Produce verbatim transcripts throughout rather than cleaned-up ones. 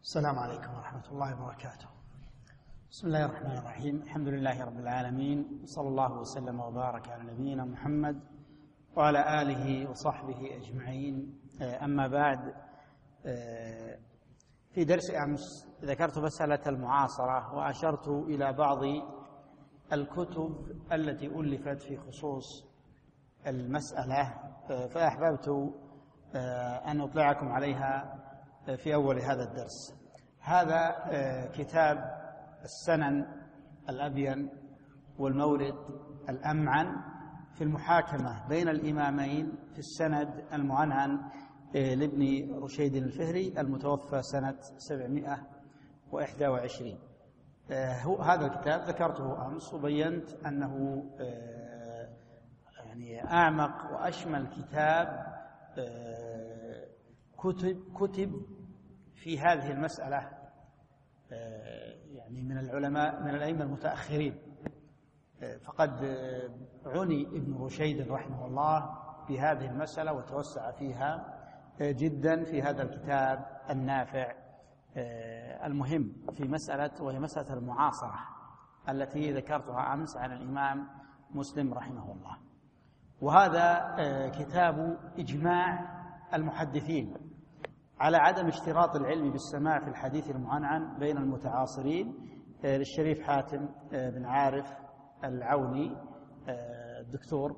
السلام عليكم ورحمة الله وبركاته. بسم الله الرحمن الرحيم. الحمد لله رب العالمين، صلى الله وسلم وبارك على نبينا محمد وعلى آله وصحبه أجمعين. أما بعد، في درس أمس ذكرت مسألة المعاصرة وأشرت إلى بعض الكتب التي ألفت في خصوص المسألة، فأحببت أن أطلعكم عليها في أول هذا الدرس. هذا كتاب السنن الأبين والمورد الأمعن في المحاكمة بين الإمامين في السند المعنعن لابن رشيد الفهري المتوفى سنة سبعمائة وإحدى وعشرين. هذا الكتاب ذكرته أمس وبينت أنه يعني أعمق وأشمل كتاب كتب كتب في هذه المسألة يعني من العلماء من الأئمة المتأخرين. فقد عني ابن رشيد رحمه الله بهذه المسألة وتوسع فيها جدا في هذا الكتاب النافع المهم في مسألة، وهي مسألة المعاصرة التي ذكرتها أمس عن الإمام مسلم رحمه الله. وهذا كتاب إجماع المحدثين على عدم اشتراط العلم بالسماع في الحديث المعنعن بين المتعاصرين للشريف حاتم بن عارف العوني الدكتور.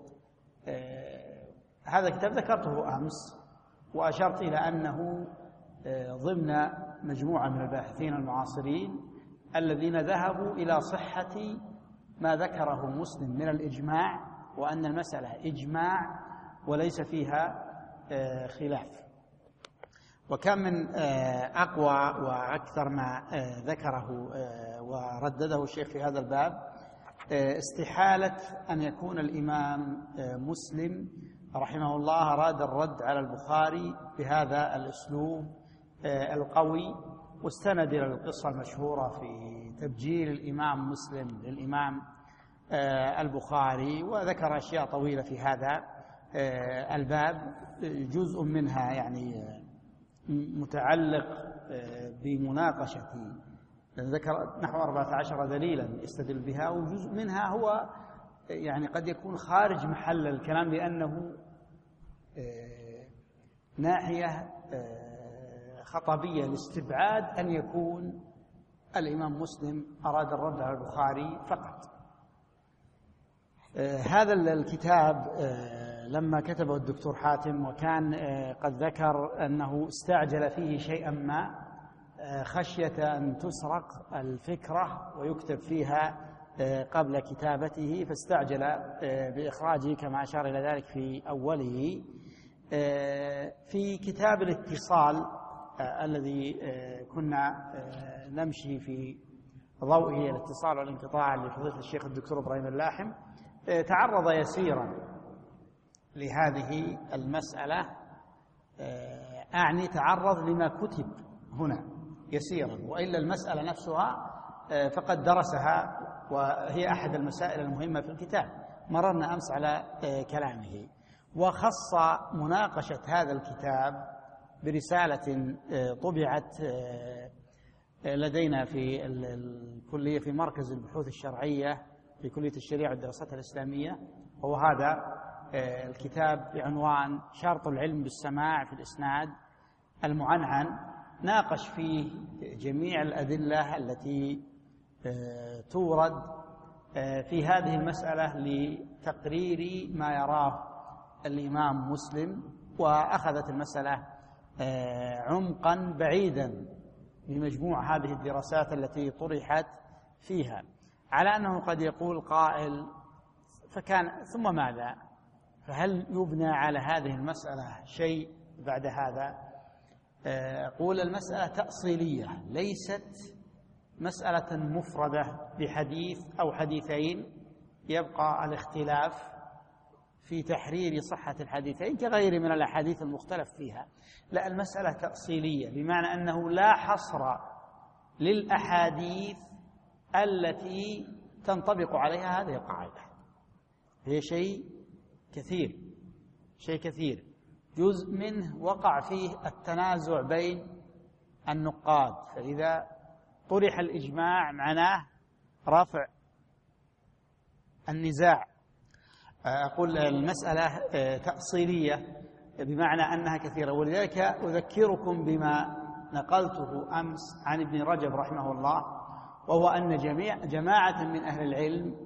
هذا الكتاب ذكرته أمس وأشرت إلى أنه ضمن مجموعة من الباحثين المعاصرين الذين ذهبوا إلى صحة ما ذكره مسلم من الإجماع، وأن المسألة إجماع وليس فيها خلاف. وكم من أقوى وأكثر ما ذكره وردده الشيخ في هذا الباب استحالة أن يكون الإمام مسلم رحمه الله أراد الرد على البخاري بهذا الأسلوب القوي، واستند إلى القصة المشهورة في تبجيل الإمام مسلم للإمام البخاري، وذكر أشياء طويلة في هذا الباب، جزء منها يعني متعلق بمناقشة، ذكر نحو أربعة عشر دليلا يستدل بها، وجزء منها هو يعني قد يكون خارج محل الكلام، لأنه ناحية خطبية لاستبعاد أن يكون الإمام مسلم أراد الرد على البخاري فقط. هذا الكتاب لما كتبه الدكتور حاتم وكان قد ذكر أنه استعجل فيه شيئا ما خشية أن تسرق الفكرة ويكتب فيها قبل كتابته، فاستعجل بإخراجه كما أشار إلى ذلك في أوله. في كتاب الاتصال الذي كنا نمشي في ضوئه، الاتصال والانقطاع لفضيلة الشيخ الدكتور إبراهيم اللاحم، تعرض يسيرا لهذه المسألة، أعني تعرض لما كتب هنا يسيرا، وإلا المسألة نفسها فقد درسها، وهي أحد المسائل المهمة في الكتاب، مررنا أمس على كلامه. وخص مناقشة هذا الكتاب برسالة طبعت لدينا في الكلية في مركز البحوث الشرعية في كلية الشريعة والدراسات الإسلامية، وهو هذا الكتاب بعنوان شرط العلم بالسماع في الإسناد المعنعن. ناقش فيه جميع الأدلة التي تورد في هذه المسألة لتقرير ما يراه الإمام مسلم، وأخذت المسألة عمقا بعيدا بمجموع هذه الدراسات التي طرحت فيها، على أنه قد يقول قائل فكان ثم ماذا؟ فهل يبنى على هذه المسألة شيء بعد هذا؟ أقول المسألة تأصيلية، ليست مسألة مفردة بحديث أو حديثين يبقى الاختلاف في تحرير صحة الحديثين كغير من الأحاديث المختلف فيها. لا، المسألة تأصيلية، بمعنى أنه لا حصر للأحاديث التي تنطبق عليها هذه القاعدة، هي شيء كثير شيء كثير جزء منه وقع فيه التنازع بين النقاد. فإذا طرح الإجماع معناه رفع النزاع. أقول المسألة تأصيلية بمعنى أنها كثيرة، ولذلك أذكركم بما نقلته أمس عن ابن رجب رحمه الله، وهو أن جميع جماعة من أهل العلم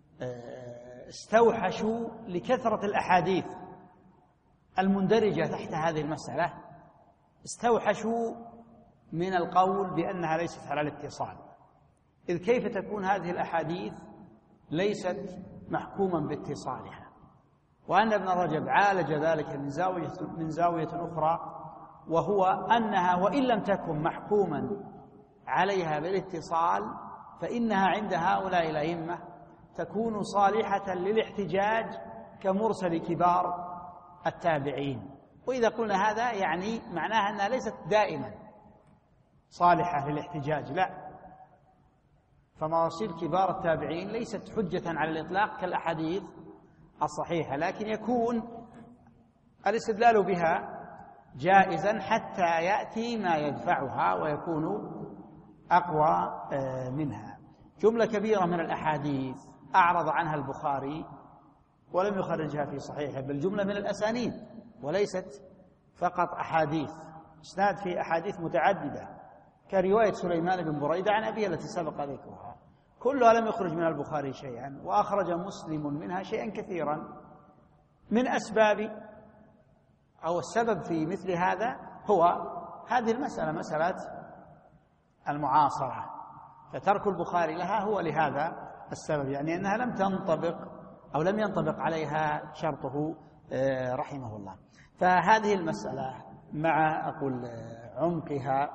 استوحشوا لكثرة الأحاديث المندرجة تحت هذه المسألة، استوحشوا من القول بأنها ليست على الاتصال. إذ كيف تكون هذه الأحاديث ليست محكوما باتصالها، وأن ابن رجب عالج ذلك من زاوية, من زاوية أخرى، وهو أنها وإن لم تكن محكوما عليها بالاتصال فإنها عند هؤلاء الأئمة تكون صالحة للاحتجاج كمرسل كبار التابعين. وإذا قلنا هذا يعني معناها أنها ليست دائما صالحة للاحتجاج، لا، فمراسيل كبار التابعين ليست حجة على الإطلاق كالأحاديث الصحيحة، لكن يكون الاستدلال بها جائزا حتى يأتي ما يدفعها ويكون أقوى منها. جملة كبيرة من الأحاديث أعرض عنها البخاري ولم يخرجها في صحيحه، بل جملة من الأسانيد وليست فقط أحاديث، اسناد في أحاديث متعددة كرواية سليمان بن بريدة عن أبيه التي سبق ذكرها، كلها لم يخرج من البخاري شيئا، وأخرج مسلم منها شيئا كثيرا. من أسباب أو السبب في مثل هذا هو هذه المسألة، مسألة المعاصرة، فترك البخاري لها هو لهذا السبب، يعني أنها لم تنطبق أو لم ينطبق عليها شرطه رحمه الله. فهذه المسألة مع أقول عمقها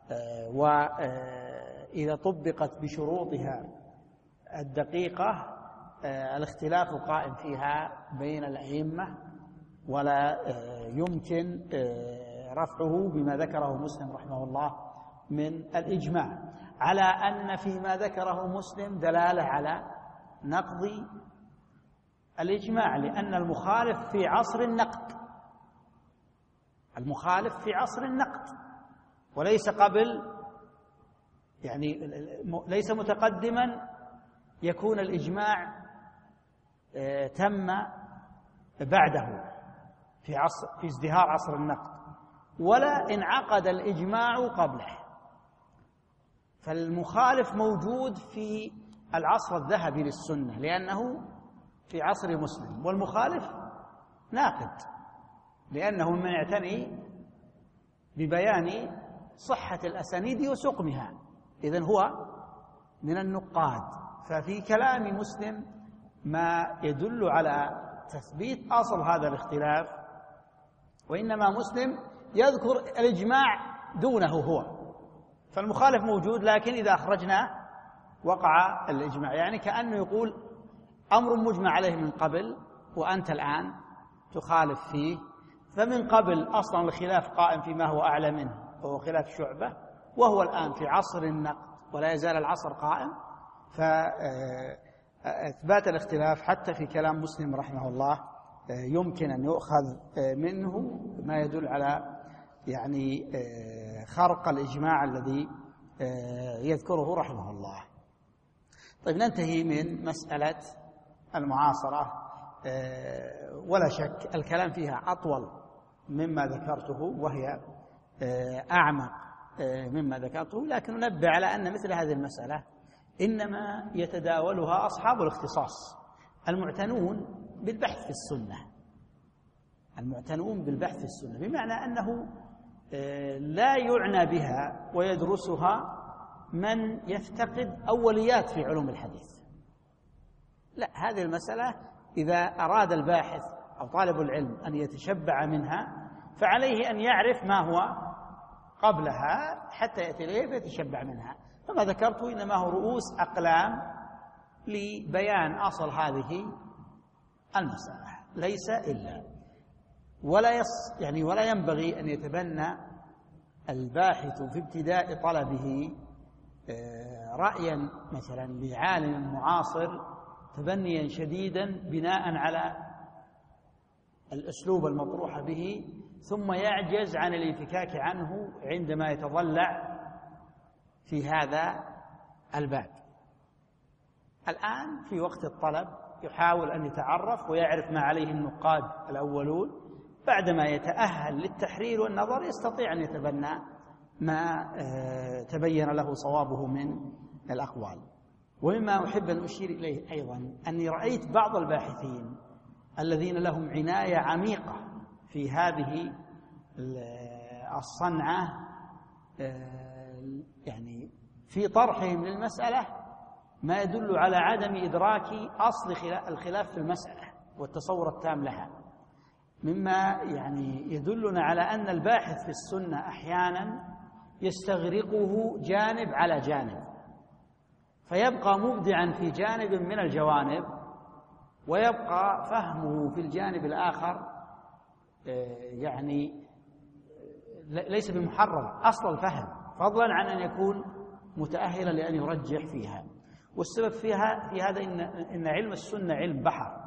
وإذا طبقت بشروطها الدقيقة الاختلاف قائم فيها بين الأئمة، ولا يمكن رفعه بما ذكره مسلم رحمه الله من الإجماع على أن فيما ذكره مسلم دلالة على نقض الإجماع، لأن المخالف في عصر النقد، المخالف في عصر النقد وليس قبل، يعني ليس متقدما يكون الإجماع تم بعده في عصر في ازدهار عصر النقد، ولا انعقد الإجماع قبله. فالمخالف موجود في العصر الذهبي للسنة لأنه في عصر مسلم، والمخالف ناقد لأنه من يعتني ببيان صحة الأسانيد وسقمها، إذن هو من النقاد. ففي كلام مسلم ما يدل على تثبيت أصل هذا الاختلاف، وإنما مسلم يذكر الإجماع دونه هو، فالمخالف موجود لكن إذا أخرجنا وقع الإجماع، يعني كأنه يقول أمر مجمع عليه من قبل وأنت الآن تخالف فيه، فمن قبل أصلا الخلاف قائم فيما هو أعلى منه وهو خلاف شعبة، وهو الآن في عصر النقد ولا يزال العصر قائم. فإثبات الاختلاف حتى في كلام مسلم رحمه الله يمكن أن يؤخذ منه ما يدل على يعني خرق الإجماع الذي يذكره رحمه الله. طيب ننتهي من مسألة المعاصرة، ولا شك الكلام فيها أطول مما ذكرته وهي أعمق مما ذكرته، لكن ننبه على أن مثل هذه المسألة إنما يتداولها أصحاب الاختصاص المعتنون بالبحث في السنة، المعتنون بالبحث في السنة، بمعنى أنه لا يعنى بها ويدرسها من يفتقد أوليات في علوم الحديث. لا، هذه المسألة إذا أراد الباحث أو طالب العلم أن يتشبع منها فعليه أن يعرف ما هو قبلها حتى يأتي إليه فيتشبع منها. فما ذكرته إنما هو رؤوس أقلام لبيان أصل هذه المسألة، ليس إلا. ولا يص يعني ولا ينبغي أن يتبنى الباحث في ابتداء طلبه رأيا مثلا لعالم معاصر تبنيا شديدا بناء على الأسلوب المطروح به ثم يعجز عن الانفكاك عنه عندما يتضلع في هذا الباب. الآن في وقت الطلب يحاول أن يتعرف ويعرف ما عليه النقاد الأولون، بعدما يتأهل للتحرير والنظر يستطيع أن يتبنى ما تبين له صوابه من الأقوال. ومما أحب أن أشير إليه أيضا أني رأيت بعض الباحثين الذين لهم عناية عميقة في هذه الصنعة، يعني في طرحهم للمسألة ما يدل على عدم إدراك أصل الخلاف في المسألة والتصور التام لها، مما يعني يدلنا على أن الباحث في السنة أحيانا يستغرقه جانب على جانب، فيبقى مبدعا في جانب من الجوانب ويبقى فهمه في الجانب الآخر يعني ليس بمحرر أصل الفهم، فضلا عن أن يكون متأهلا لأن يرجح فيها. والسبب فيها في هذا إن, إن علم السنة علم بحر،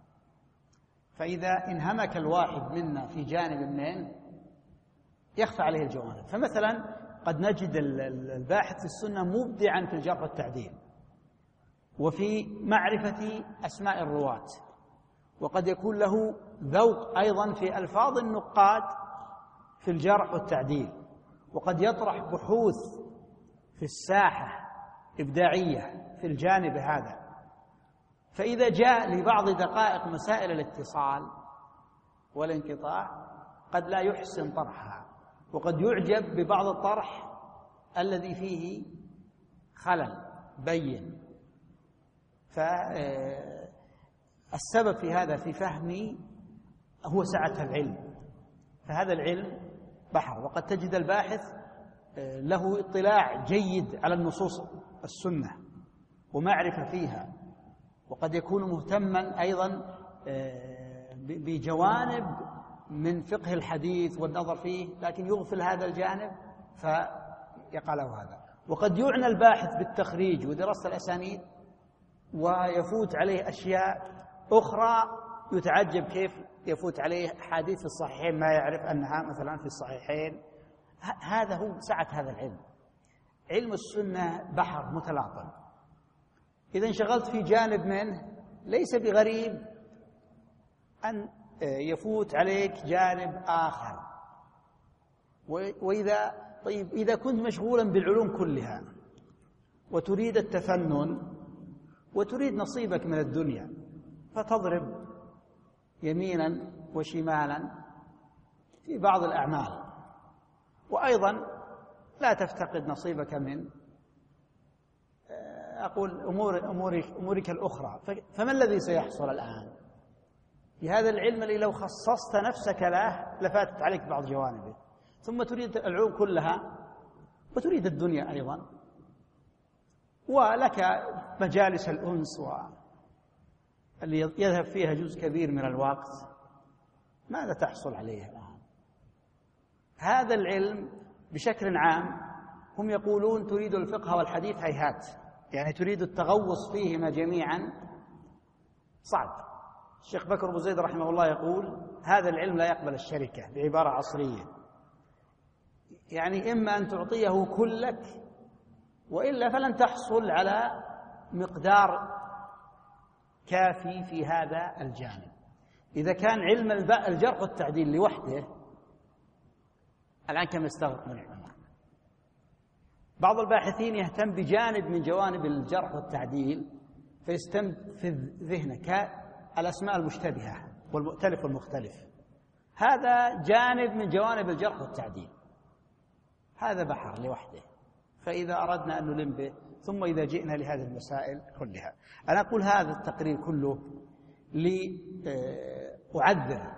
فإذا انهمك الواحد منا في جانب منين يخفى عليه الجوانب. فمثلا قد نجد الباحث في السنة مبدعا في الجرح والتعديل وفي معرفة أسماء الرواة، وقد يكون له ذوق أيضا في ألفاظ النقاد في الجرح والتعديل، وقد يطرح بحوث في الساحة إبداعية في الجانب هذا. فإذا جاء لبعض دقائق مسائل الاتصال والانقطاع قد لا يحسن طرحها، وقد يعجب ببعض الطرح الذي فيه خلل بين. فالسبب في هذا في فهمي هو سعة العلم، فهذا العلم بحر، وقد تجد الباحث له اطلاع جيد على النصوص السنة ومعرفة فيها، وقد يكون مهتما أيضا بجوانب من فقه الحديث والنظر فيه، لكن يغفل هذا الجانب فيقع له هذا. وقد يعنى الباحث بالتخريج ودراسة الأسانيد ويفوت عليه أشياء أخرى يتعجب كيف يفوت عليه حديث في الصحيحين ما يعرف أنها مثلا في الصحيحين. هذا هو سعة هذا العلم. علم السنة بحر متلاطم، إذا انشغلت في جانب منه ليس بغريب أن يفوت عليك جانب آخر. وإذا طيب إذا كنت مشغولا بالعلوم كلها وتريد التفنن وتريد نصيبك من الدنيا فتضرب يمينا وشمالا في بعض الأعمال، وأيضا لا تفتقد نصيبك من أقول أمور أمورك, أمورك الأخرى. فما الذي سيحصل الآن في هذا العلم اللي لو خصصت نفسك له لفاتت عليك بعض جوانبه، ثم تريد العلوم كلها وتريد الدنيا أيضا، ولك مجالس الأنس اللي يذهب فيها جزء كبير من الوقت، ماذا تحصل عليه الآن؟ هذا العلم بشكل عام هم يقولون تريد الفقه والحديث هيهات، يعني تريد التغوص فيهما جميعا صعب. الشيخ بكر أبو زيد رحمه الله يقول هذا العلم لا يقبل الشركة، بعبارة عصرية، يعني إما أن تعطيه كلك وإلا فلن تحصل على مقدار كافي في هذا الجانب. إذا كان علم الجرح والتعديل لوحده الآن كم يستغرق من العمر. بعض الباحثين يهتم بجانب من جوانب الجرح والتعديل فيستنفذ ذهنه كالأسماء المشتبهة والمؤتلف والمختلف، هذا جانب من جوانب الجرح والتعديل، هذا بحر لوحده. فإذا أردنا أن نلم به ثم إذا جئنا لهذه المسائل كلها، أنا أقول هذا التقرير كله لأعذر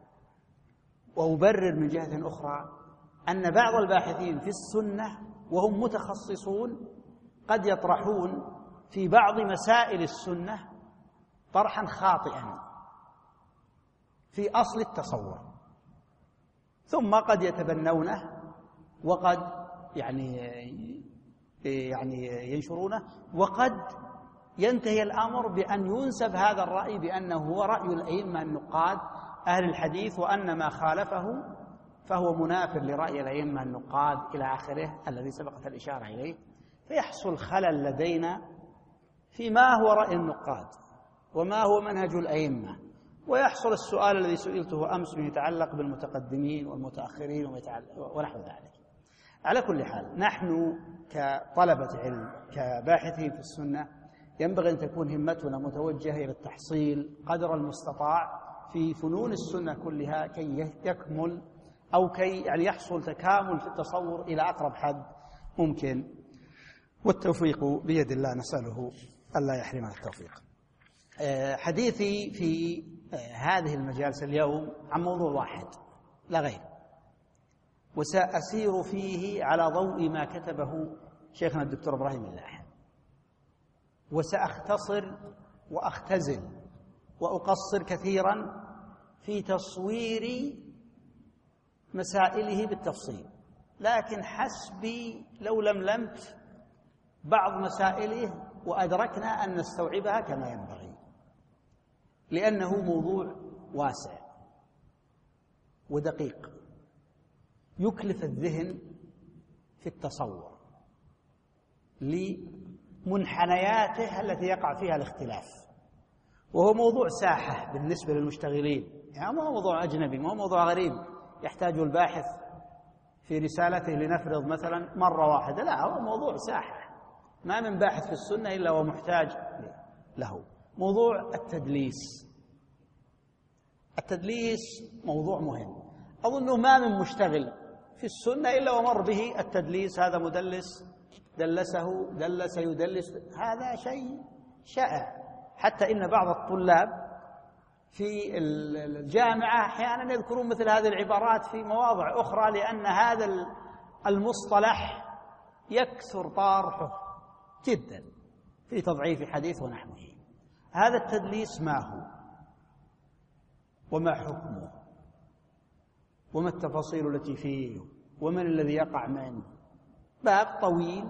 وأبرر من جهة أخرى أن بعض الباحثين في السنة وهم متخصصون قد يطرحون في بعض مسائل السنة طرحا خاطئا في أصل التصور، ثم قد يتبنونه وقد يعني يعني ينشرونه، وقد ينتهي الأمر بأن ينسب هذا الرأي بأنه هو رأي الأئمة النقاد أهل الحديث، وأن ما خالفه فهو منافر لرأي الأئمة النقاد إلى آخره الذي سبقت الإشارة إليه، فيحصل خلل لدينا في ما هو رأي النقاد وما هو منهج الأئمة، ويحصل السؤال الذي سئلته أمس يتعلق بالمتقدمين والمتأخرين ونحو ذلك. على كل حال، نحن كطلبة علم كباحثين في السنة ينبغي أن تكون همتنا متوجهة إلى التحصيل قدر المستطاع في فنون السنة كلها كي يكمل أو كي يعني يحصل تكامل في التصور إلى أقرب حد ممكن، والتوفيق بيد الله، نسأله ألا يحرمنا التوفيق. حديثي في هذه المجالس اليوم عن موضوع واحد لا غير، وسأسير فيه على ضوء ما كتبه شيخنا الدكتور إبراهيم اللاحم، وسأختصر وأختزل وأقصر كثيرا في تصوير مسائله بالتفصيل، لكن حسبي لو لملمت بعض مسائله وأدركنا أن نستوعبها كما ينبغي، لأنه موضوع واسع ودقيق يكلف الذهن في التصور لمنحنياته التي يقع فيها الاختلاف، وهو موضوع ساحة بالنسبة للمشتغلين، يعني ما هو موضوع أجنبي، ما هو موضوع غريب يحتاج الباحث في رسالته لنفرض مثلا مرة واحدة، لا، هو موضوع ساحة، ما من باحث في السنة إلا ومحتاج له. موضوع التدليس. التدليس موضوع مهم، أظنه ما من مشتغل في السنة إلا ومر به التدليس، هذا مدلس، دلسه، دلس، يدلس، هذا شيء شائع، حتى إن بعض الطلاب في الجامعة أحيانا يذكرون مثل هذه العبارات في مواضع أخرى، لأن هذا المصطلح يكثر طرحه جدا في تضعيف حديث ونحوه. هذا التدليس ما هو وما حكمه وما التفاصيل التي فيه ومن الذي يقع منه، باب طويل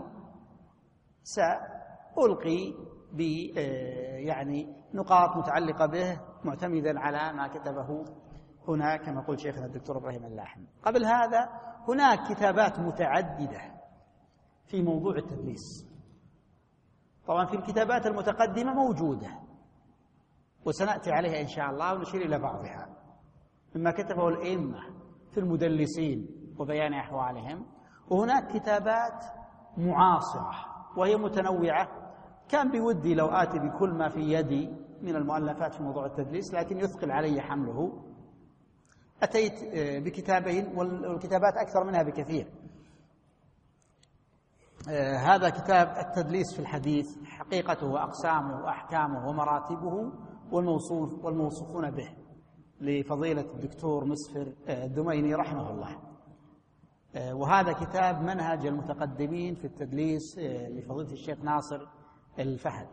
سألقي ب يعني نقاط متعلقة به معتمدا على ما كتبه هنا كما قلت شيخنا الدكتور إبراهيم اللاحم. قبل هذا هناك كتابات متعددة في موضوع التدليس، طبعا في الكتابات المتقدمة موجودة وسنأتي عليها إن شاء الله ونشير إلى بعضها، مما كتبه الأئمة في المدلسين وبيان أحوالهم، وهناك كتابات معاصرة وهي متنوعة. كان بودي لو آتي بكل ما في يدي من المؤلفات في موضوع التدليس، لكن يثقل علي حمله. أتيت بكتابين والكتابات أكثر منها بكثير. هذا كتاب التدليس في الحديث، حقيقته وأقسامه وأحكامه ومراتبه والموصوف والموصوفون به، لفضيلة الدكتور مسفر الدميني رحمه الله. وهذا كتاب منهج المتقدمين في التدليس لفضيلة الشيخ ناصر الفهد.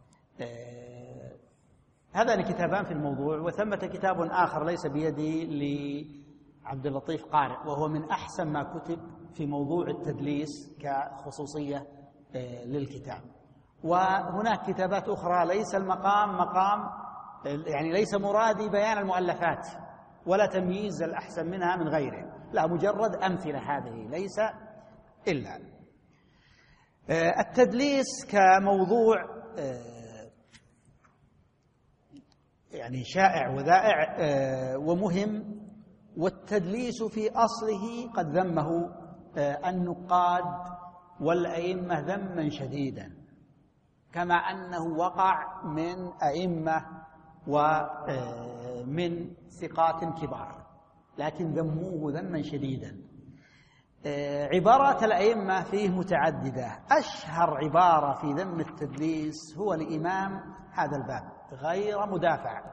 هذان كتابان في الموضوع، وثمة كتاب آخر ليس بيدي لعبد اللطيف قارئ، وهو من أحسن ما كتب في موضوع التدليس كخصوصية للكتاب. وهناك كتابات أخرى ليس المقام مقام، يعني ليس مرادي بيان المؤلفات ولا تمييز الأحسن منها من غيره، لا، مجرد أمثلة هذه ليس إلا. التدليس كموضوع يعني شائع وذائع ومهم، والتدليس في أصله قد ذمه النقاد والأئمة ذما شديدا، كما أنه وقع من أئمة ومن ثقات كبار، لكن ذموه ذما شديدا. عبارات الأئمة فيه متعددة، أشهر عبارة في ذم التدليس هو لإمام هذا الباب غير مدافع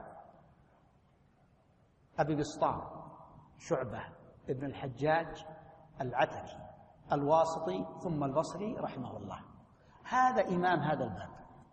أبي بسطام شعبة ابن الحجاج العتكي الواسطي ثم البصري رحمه الله، هذا إمام هذا الباب.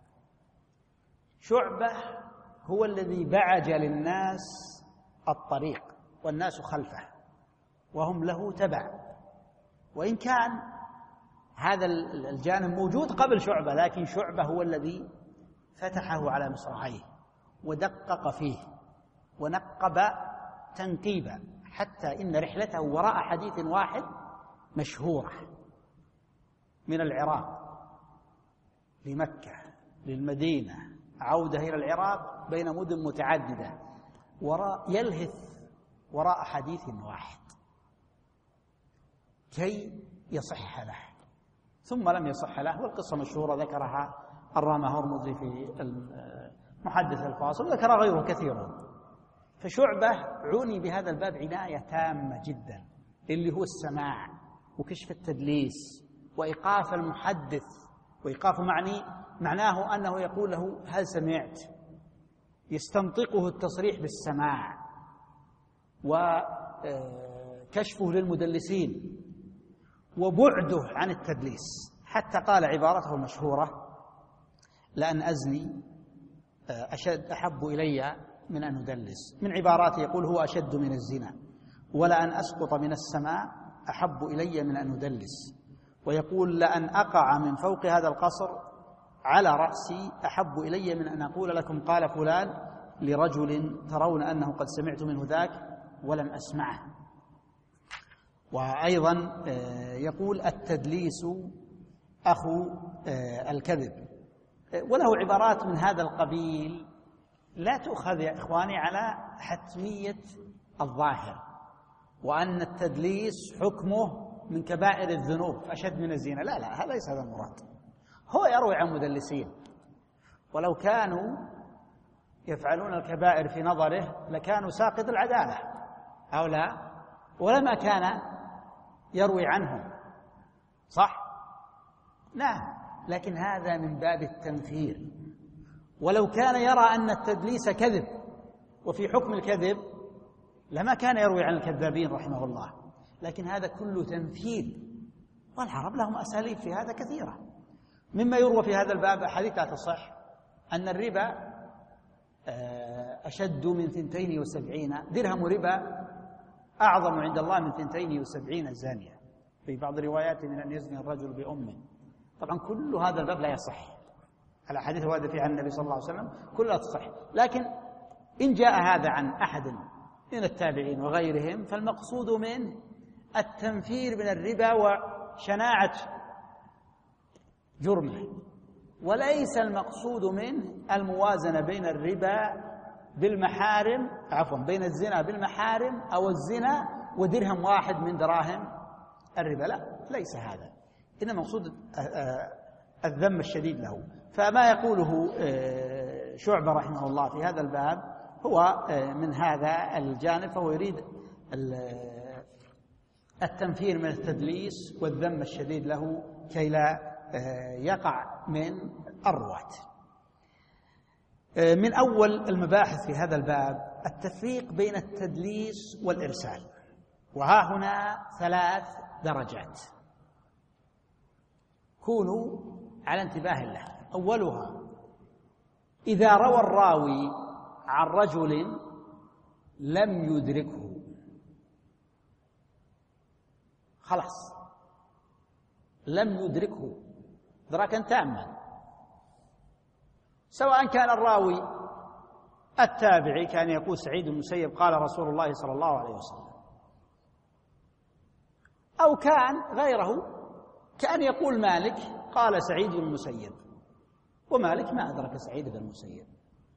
شعبة هو الذي بعج للناس الطريق والناس خلفه وهم له تبع، وإن كان هذا الجانب موجود قبل شعبة، لكن شعبة هو الذي فتحه على مصراعيه ودقق فيه ونقب تنقيبا حتى إن رحلته وراء حديث واحد مشهورة، من العراق لمكة للمدينة، عودة إلى العراق بين مدن متعددة، وراء يلهث وراء حديث واحد كي يصح له، ثم لم يصح له. والقصة مشهورة ذكرها الرامة هرمزي في المحدث الفاصل، ذكر غيره كثيرون. فشعبة عني بهذا الباب عناية تامة جدا، اللي هو السماع وكشف التدليس وإيقاف المحدث. وإيقاف معني معناه أنه يقول له هل سمعت، يستنطقه التصريح بالسماع، وكشفه للمدلسين، وبعده عن التدليس. حتى قال عبارته المشهورة: لأن أزني أشد أحب إلي من أن أدلس. من عباراته يقول: هو أشد من الزنا. ولأن أسقط من السماء أحب إلي من أن أدلس. ويقول: لأن أقع من فوق هذا القصر على رأسي أحب إلي من أن أقول لكم قال فلان لرجل ترون أنه قد سمعت منه ذاك ولم أسمعه. وأيضا يقول: التدليس أخو الكذب. وله عبارات من هذا القبيل لا تؤخذ يا إخواني على حتمية الظاهر، وأن التدليس حكمه من كبائر الذنوب أشد من الزنا. لا لا، هذا ليس هذا المراد. هو يروي عن مدلسين، ولو كانوا يفعلون الكبائر في نظره لكانوا ساقط العدالة أو لا، ولما كان يروي عنهم، صح؟ نعم، لكن هذا من باب التنفير. ولو كان يرى أن التدليس كذب وفي حكم الكذب لما كان يروي عن الكذابين رحمه الله. لكن هذا كله تنفير، والعرب لهم أساليب في هذا كثيرة. مما يروى في هذا الباب أحاديث لا تصح، أن الربا أشد من ثنتين وسبعين درهم ربا أعظم عند الله من ثنتين وسبعين زانية، في بعض الروايات من أن يزني الرجل بأمه. طبعا كل هذا الباب لا يصح، الأحاديث الواردة فيها عن النبي صلى الله عليه وسلم كلها تصح. لكن إن جاء هذا عن أحد من التابعين وغيرهم فالمقصود منه التنفير من الربا وشناعة جرمه، وليس المقصود منه الموازنة بين الربا بالمحارم، عفوا بين الزنا بالمحارم أو الزنا ودرهم واحد من دراهم الربا. لا، ليس هذا، إنما مقصود الذم الشديد له. فما يقوله شعبة رحمه الله في هذا الباب هو من هذا الجانب، فهو يريد التنفير من التدليس والذم الشديد له كي لا يقع من الرواة. من أول المباحث في هذا الباب التفريق بين التدليس والإرسال، وها هنا ثلاث درجات، كونوا على انتباه له. أولها إذا روى الراوي عن رجل لم يدركه، خلاص لم يدركه إدراكا تاما، سواء كان الراوي التابعي كان يقول سعيد بن المسيب قال رسول الله صلى الله عليه وسلم، أو كان غيره كان يقول مالك قال سعيد بن المسيب، ومالك ما أدرك سعيد بن المسيب.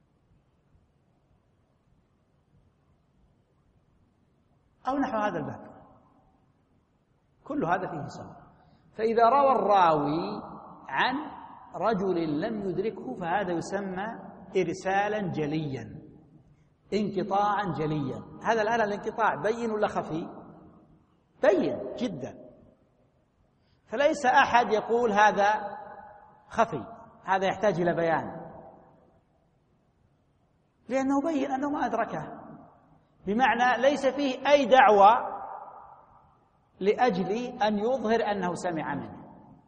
أو نحو هذا الباب، كل هذا فيه سواء. فإذا روى الراوي عن رجل لم يدركه فهذا يسمى إرسالا جليا، انقطاعا جليا. هذا الآن الانقطاع بين ولا خفي؟ بين جدا، فليس أحد يقول هذا خفي، هذا يحتاج إلى بيان، لأنه بين أنه ما أدركه، بمعنى ليس فيه أي دعوة لأجل أن يظهر أنه سمع منه.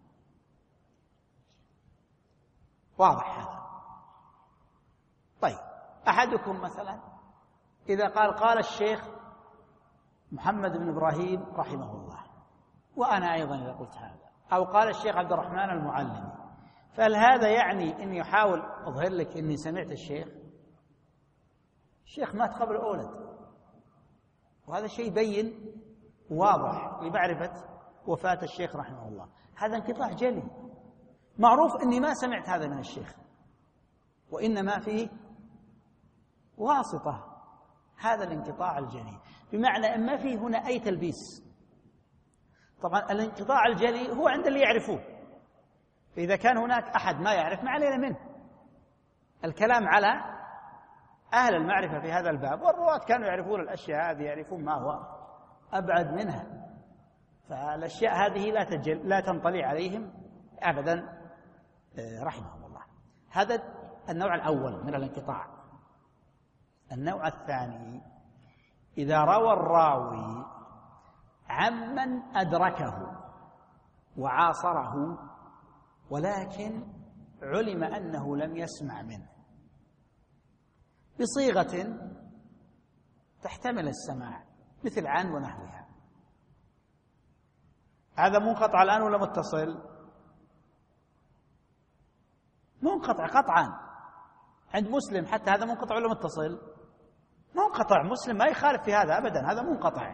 واضح هذا؟ طيب، أحدكم مثلا إذا قال قال الشيخ محمد بن إبراهيم رحمه الله، وأنا أيضا إذا قلت هذا، أو قال الشيخ عبد الرحمن المعلمي، فهل هذا يعني أني يحاول أظهر لك أني سمعت الشيخ؟ الشيخ مات قبل أولد، وهذا شيء يبين واضح لمعرفة وفاة الشيخ رحمه الله. هذا انقطاع جلي معروف أني ما سمعت هذا من الشيخ، وإنما فيه واسطة. هذا الانقطاع الجلي بمعنى أن ما فيه هنا أي تلبيس. طبعا الانقطاع الجلي هو عند اللي يعرفوه، فإذا كان هناك أحد ما يعرف ما علينا منه. الكلام على أهل المعرفة في هذا الباب، والرواة كانوا يعرفون الأشياء هذه، يعرفون ما هو أبعد منها، فالأشياء هذه لا تجل لا تنطلي عليهم أبدا رحمهم الله. هذا النوع الأول من الانقطاع. النوع الثاني إذا روى الراوي عمن أدركه وعاصره ولكن علم أنه لم يسمع منه بصيغة تحتمل السماع مثل عن ونحوها. هذا منقطع الآن ولا متصل؟ منقطع قطعا عند مسلم. حتى هذا منقطع ولا متصل؟ منقطع. مسلم ما يخالف في هذا أبدا، هذا منقطع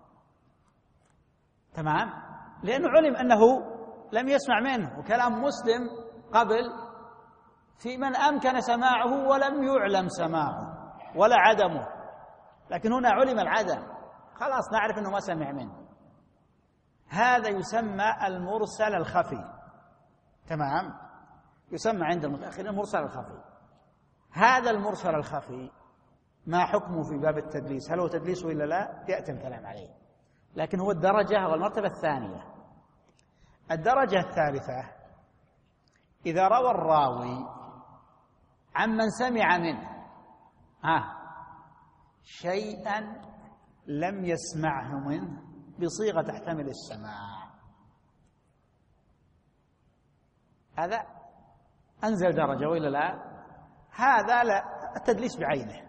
تمام، لأنه علم أنه لم يسمع منه. وكلام مسلم قبل في من أمكن سماعه ولم يعلم سماعه ولا عدمه، لكن هنا علم العدم، خلاص نعرف أنه ما سمع منه. هذا يسمى المرسل الخفي تمام، يسمى عند المتأخرين المرسل الخفي. هذا المرسل الخفي ما حكمه في باب التدليس؟ هل هو تدليس ولا لا؟ يأتي الكلام عليه، لكن هو الدرجة والمرتبة الثانية. الدرجة الثالثة إذا روى الراوي عمن سمع منه ها شيئا لم يسمعه منه بصيغة تحتمل السماع، هذا أنزل درجة وإلا لا؟ هذا لا التدليس بعينه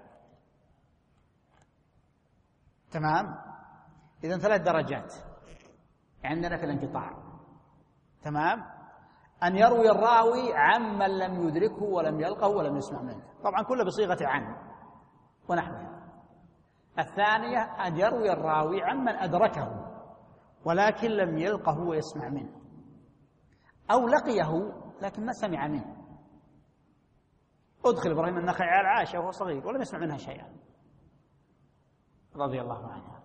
تمام. إذن ثلاث درجات عندنا في الانقطاع تمام. أن يروي الراوي عمن لم يدركه ولم يلقه ولم يسمع منه، طبعا كله بصيغة عن ونحوها. الثانية أن يروي الراوي عمن أدركه ولكن لم يلقه ويسمع منه، أو لقيه لكن ما سمع منه. أدخل إبراهيم النخعي على عائشة وهو صغير ولم يسمع منها شيئا رضي الله عنها.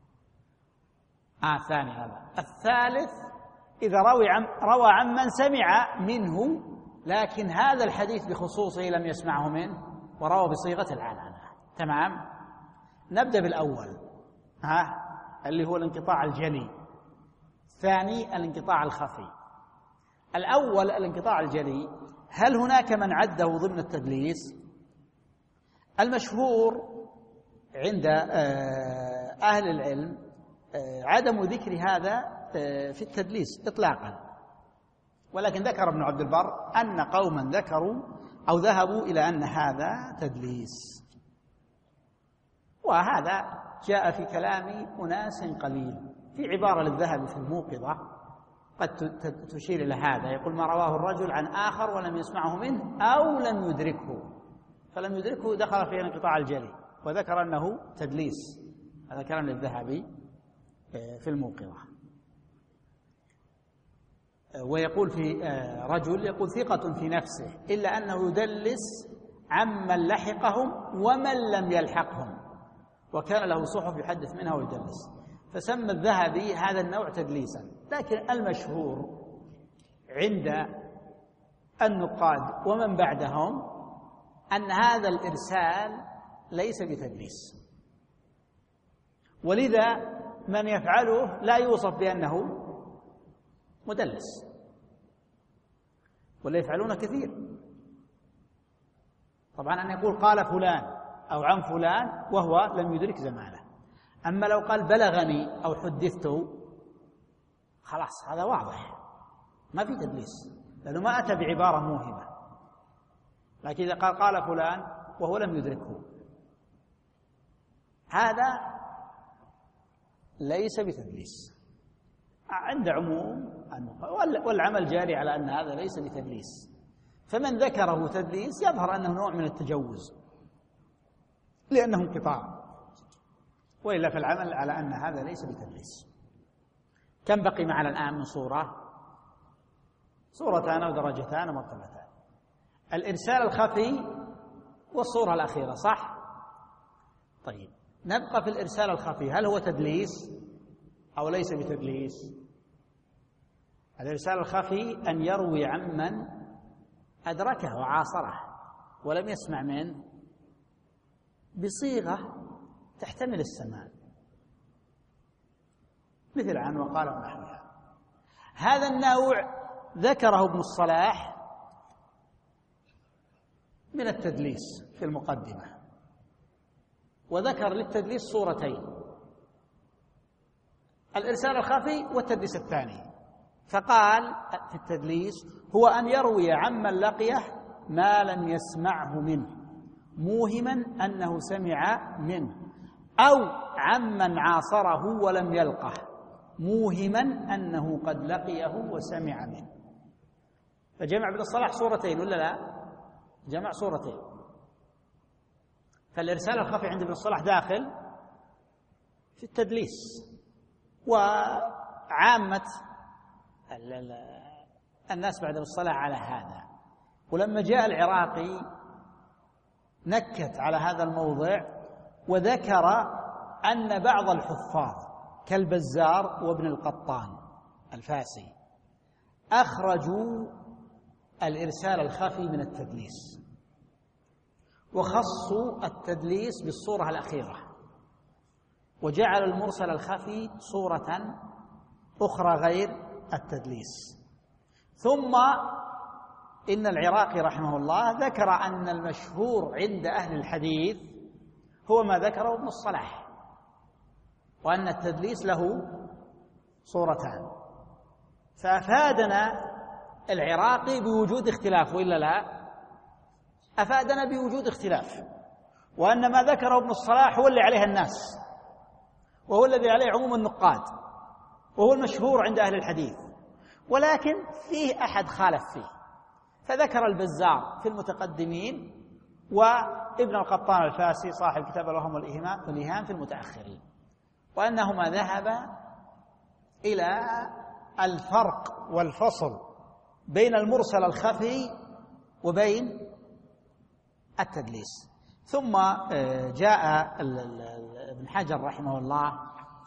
آه الثاني هذا. الثالث إذا روي عم روى عمن سمع منه لكن هذا الحديث بخصوصه لم يسمعه منه وروى بصيغة العنانة تمام. نبدأ بالأول ها اللي هو الانقطاع الجلي. ثاني الانقطاع الخفي. الأول الانقطاع الجلي، هل هناك من عده ضمن التدليس؟ المشهور عند أهل العلم عدم ذكر هذا في التدليس إطلاقا، ولكن ذكر ابن عبد البر أن قوما ذكروا أو ذهبوا إلى أن هذا تدليس، وهذا جاء في كلام أناس قليل. في عبارة للذهبي في الموقظة قد تشير إلى هذا، يقول ما رواه الرجل عن آخر ولم يسمعه منه أو لم يدركه، فلم يدركه دخل في الانقطاع الجلي، وذكر أنه تدليس. هذا كلام للذهبي في الموقظة. ويقول في رجل يقول ثقة في نفسه إلا أنه يدلس عمن لحقهم ومن لم يلحقهم، وكان له صحف يحدث منها ويدلس، فسمى الذهبي هذا النوع تدليسا. لكن المشهور عند النقاد ومن بعدهم أن هذا الإرسال ليس بتدليس، ولذا من يفعله لا يوصف بأنه مدلس، ولا يفعلون كثير. طبعا أن يقول قال فلان أو عن فلان وهو لم يدرك زمانه، أما لو قال بلغني أو حدثته خلاص هذا واضح ما في تدليس، لأنه ما أتى بعبارة موهمة. لكن إذا قال قال فلان وهو لم يدركه هذا ليس بتدليس عند عموم، والعمل جاري على أن هذا ليس بتدليس. فمن ذكره تدليس يظهر أنه نوع من التجوز لأنه انقطاع. وإلا في العمل على أن هذا ليس بتدليس. كم بقي معنا الآن من صورة؟ صورتان أو درجتان أو مرتبتان. الإرسال الخفي والصورة الأخيرة، صح؟ طيب نبقى في الإرسال الخفي، هل هو تدليس أو ليس بتدليس؟ الإرسال الخفي أن يروي عمن أدركه وعاصره ولم يسمع منه بصيغة تحتمل السماع، مثل عن وقال ونحوها. هذا النوع ذكره ابن الصلاح من التدليس في المقدمة، وذكر للتدليس صورتين: الإرسال الخفي والتدليس الثاني. فقال في التدليس هو أن يروي عمن لقيه ما لم يسمعه منه موهما أنه سمع منه، أو عمن عاصره ولم يلقه موهما أنه قد لقيه وسمع منه. فجمع ابن الصلاح صورتين ولا لا؟ جمع صورتين. فالإرسال الخفي عند ابن الصلاح داخل في التدليس، وعامة الناس بعد ابن الصلاح على هذا. ولما جاء العراقي نكت على هذا الموضع وذكر أن بعض الحفاظ كالبزار وابن القطان الفاسي أخرجوا الإرسال الخفي من التدليس، وخصوا التدليس بالصورة الأخيرة، وجعل المرسل الخفي صورة أخرى غير التدليس. ثم إن العراقي رحمه الله ذكر أن المشهور عند أهل الحديث هو ما ذكره ابن الصلاح، وأن التدليس له صورتان. فأفادنا العراقي بوجود اختلاف، وإلا لا؟ أفادنا بوجود اختلاف، وأن ما ذكره ابن الصلاح هو اللي عليه الناس، وهو الذي عليه عموم النقاد، وهو المشهور عند أهل الحديث، ولكن فيه أحد خالف فيه، فذكر البزار في المتقدمين وابن القطان الفاسي صاحب كتاب الوهم والإيهام في المتأخرين، وأنهما ذهبا إلى الفرق والفصل بين المرسل الخفي وبين التدليس. ثم جاء ابن حجر رحمه الله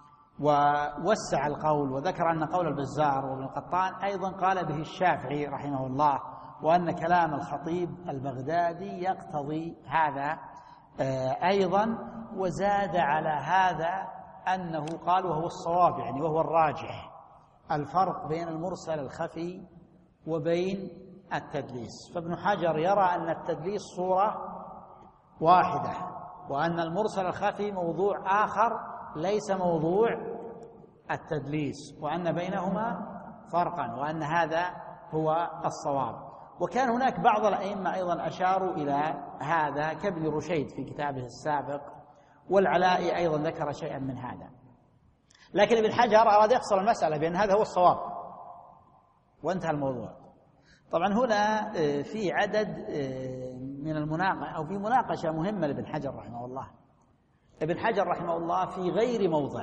ووسع القول، وذكر أن قول البزار وابن القطان أيضا قال به الشافعي رحمه الله، وأن كلام الخطيب البغدادي يقتضي هذا أيضا، وزاد على هذا أنه قال وهو الصواب، يعني وهو الراجح، الفرق بين المرسل الخفي وبين التدليس. فابن حجر يرى أن التدليس صورة واحدة، وأن المرسل الخفي موضوع آخر ليس موضوع التدليس، وأن بينهما فرقا، وأن هذا هو الصواب. وكان هناك بعض الأئمة أيضا أشاروا إلى هذا كابن رشيد في كتابه السابق، والعلائي أيضا ذكر شيئا من هذا. لكن ابن حجر أراد يفصل المسألة بأن هذا هو الصواب وانتهى الموضوع. طبعا هنا في عدد من المناقشة، أو في مناقشة مهمة لابن حجر رحمه الله. ابن حجر رحمه الله في غير موضع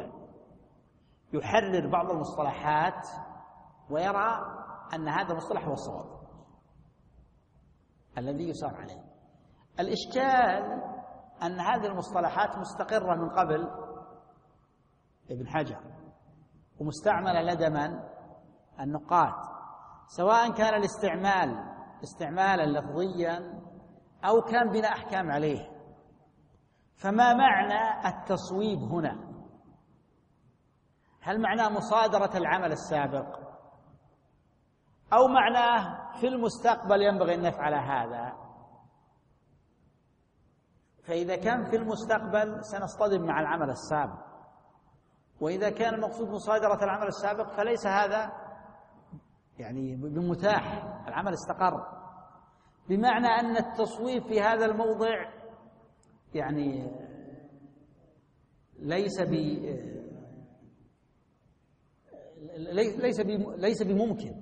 يحرر بعض المصطلحات ويرى أن هذا المصطلح هو الصواب الذي يسار عليه. الإشكال أن هذه المصطلحات مستقرة من قبل ابن حجر، ومستعملة لدى من؟ النقاد، سواء كان الاستعمال استعمالا لفظيا أو كان بناء أحكام عليه. فما معنى التصويب هنا؟ هل معناه مصادرة العمل السابق، أو معناه في المستقبل ينبغي أن نفعل هذا؟ فإذا كان في المستقبل سنصطدم مع العمل السابق، وإذا كان المقصود مصادرة العمل السابق فليس هذا يعني بمتاح، العمل استقر. بمعنى أن التصويب في هذا الموضع يعني ليس ب ليس ليس بممكن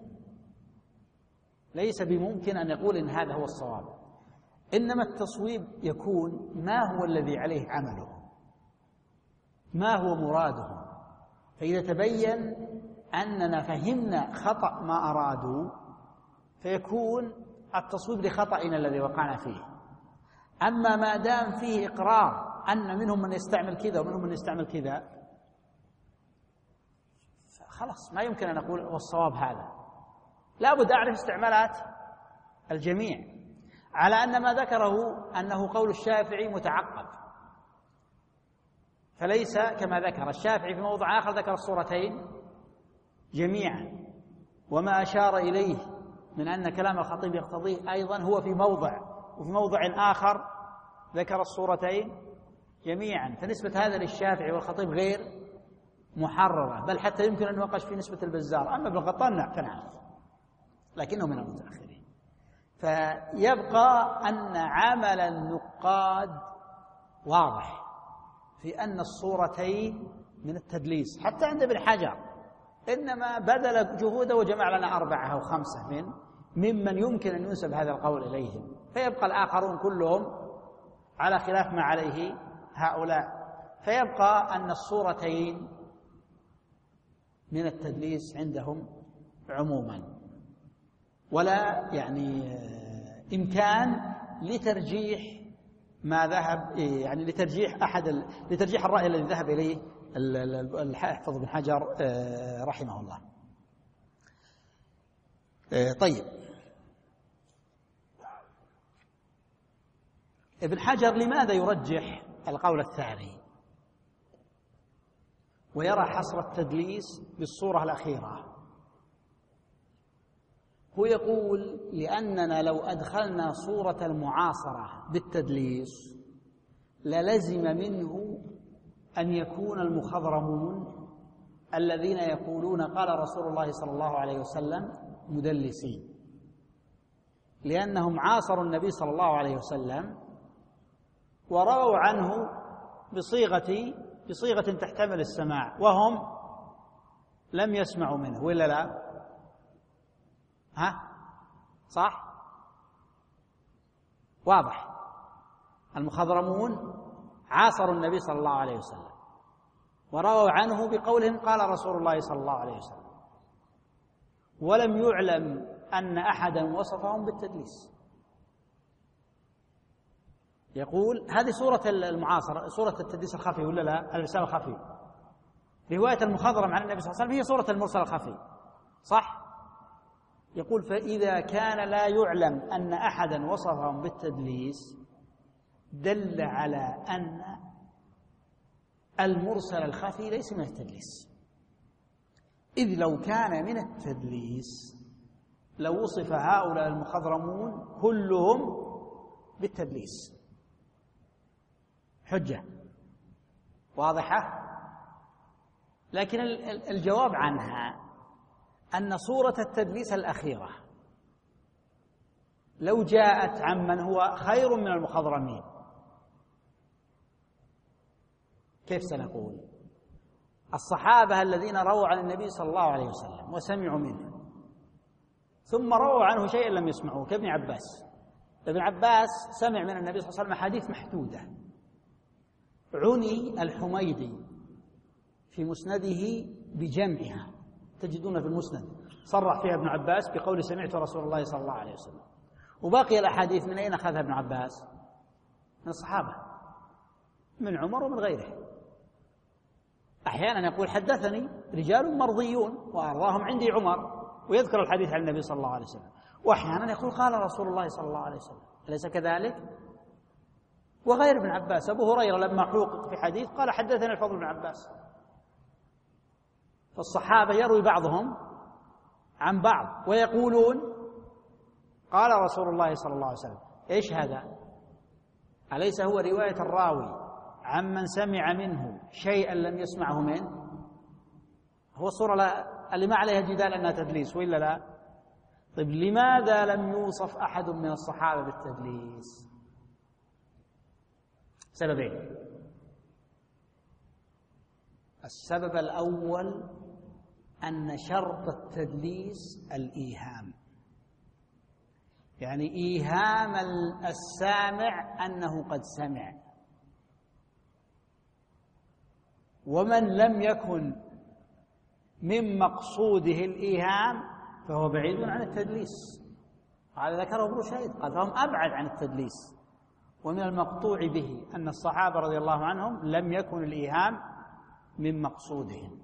ليس بممكن أن يقول إن هذا هو الصواب، إنما التصويب يكون ما هو الذي عليه عمله، ما هو مرادهم. فإذا تبين أننا فهمنا خطأ ما أرادوا فيكون التصويب لخطأنا الذي وقعنا فيه. أما ما دام فيه إقرار أن منهم من يستعمل كذا ومنهم من يستعمل كذا خلاص ما يمكن أن نقول والصواب هذا، لا بد أعرف استعمالات الجميع، على أن ما ذكره أنه قول الشافعي متعقب، فليس كما ذكر الشافعي في موضع آخر ذكر الصورتين جميعا، وما أشار إليه من أن كلام الخطيب يقتضيه أيضا هو في موضع، وفي موضع آخر ذكر الصورتين جميعا، فنسبة هذا للشافعي والخطيب غير محررة، بل حتى يمكن أن نوقش في نسبة البزار. أما ابن قطان فنعرف لكنه من المتأخرين. فيبقى أن عمل النقاد واضح في أن الصورتين من التدليس، حتى عند ابن حجر إنما بذل جهوده وجمع لنا أربعة أو خمسة من ممن يمكن أن ينسب هذا القول إليهم، فيبقى الآخرون كلهم على خلاف ما عليه هؤلاء. فيبقى أن الصورتين من التدليس عندهم عموما، ولا يعني إمكان لترجيح ما ذهب يعني لترجيح أحد لترجيح الرأي الذي ذهب إليه الحافظ بن حجر رحمه الله. طيب، ابن حجر لماذا يرجح القول الثاني ويرى حصر التدليس بالصورة الأخيرة؟ هو يقول لأننا لو أدخلنا صورة المعاصرة بالتدليس للزم منه أن يكون المخضرمون الذين يقولون قال رسول الله صلى الله عليه وسلم مدلسين، لأنهم عاصروا النبي صلى الله عليه وسلم ورووا عنه بصيغة بصيغة تحتمل السماع وهم لم يسمعوا منه، ولا لا؟ ها؟ صح؟ واضح. المخضرمون عاصروا النبي صلى الله عليه وسلم ورووا عنه بقولهم قال رسول الله صلى الله عليه وسلم، ولم يعلم أن أحدا وصفهم بالتدليس. يقول هذه صورة المعاصرة، صورة التدليس الخفي ولا لا؟ الإرسال الخفي. رواية المخضرم عن النبي صلى الله عليه وسلم هي صورة المرسل الخفي، صح؟ يقول فإذا كان لا يعلم أن أحدا وصفهم بالتدليس دل على أن المرسل الخفي ليس من التدليس، إذ لو كان من التدليس لو وصف هؤلاء المخضرمون كلهم بالتدليس. حجة واضحة؟ لكن الجواب عنها أن صورة التدليس الأخيرة لو جاءت عمن هو خير من المخضرمين كيف سنقول؟ الصحابة الذين رووا عن النبي صلى الله عليه وسلم وسمعوا منه ثم رووا عنه شيئا لم يسمعوه كابن عباس. ابن عباس سمع من النبي صلى الله عليه وسلم حديث محدودة، عني الحميدي في مسنده بجمعها، تجدون في المسند صرح فيها ابن عباس بقول سمعت رسول الله صلى الله عليه وسلم. وباقي الأحاديث من أين أخذها ابن عباس؟ من الصحابة، من عمر ومن غيره. أحيانا يقول حدثني رجال مرضيون وأرضاهم عندي عمر ويذكر الحديث عن النبي صلى الله عليه وسلم، وأحيانا يقول قال رسول الله صلى الله عليه وسلم، أليس كذلك؟ وغير ابن عباس، أبو هريرة لما حوقق في حديث قال حدثنا الفضل بن عباس. فالصحابة يروي بعضهم عن بعض ويقولون قال رسول الله صلى الله عليه وسلم. إيش هذا؟ أليس هو رواية الراوي عمن سمع منه شيئا لم يسمعه منه؟ هو الصورة اللي ما عليها جدال أنها تدليس وإلا لا؟ طيب لماذا لم يوصف أحد من الصحابة بالتدليس؟ سببين. السبب الأول أن شرط التدليس الإيهام، يعني إيهام السامع أنه قد سمع. ومن لم يكن من مقصوده الإيهام فهو بعيد عن التدليس. هذا ذكره ابن رشيد، قال فهم أبعد عن التدليس. ومن المقطوع به أن الصحابة رضي الله عنهم لم يكن الإيهام من مقصودهم.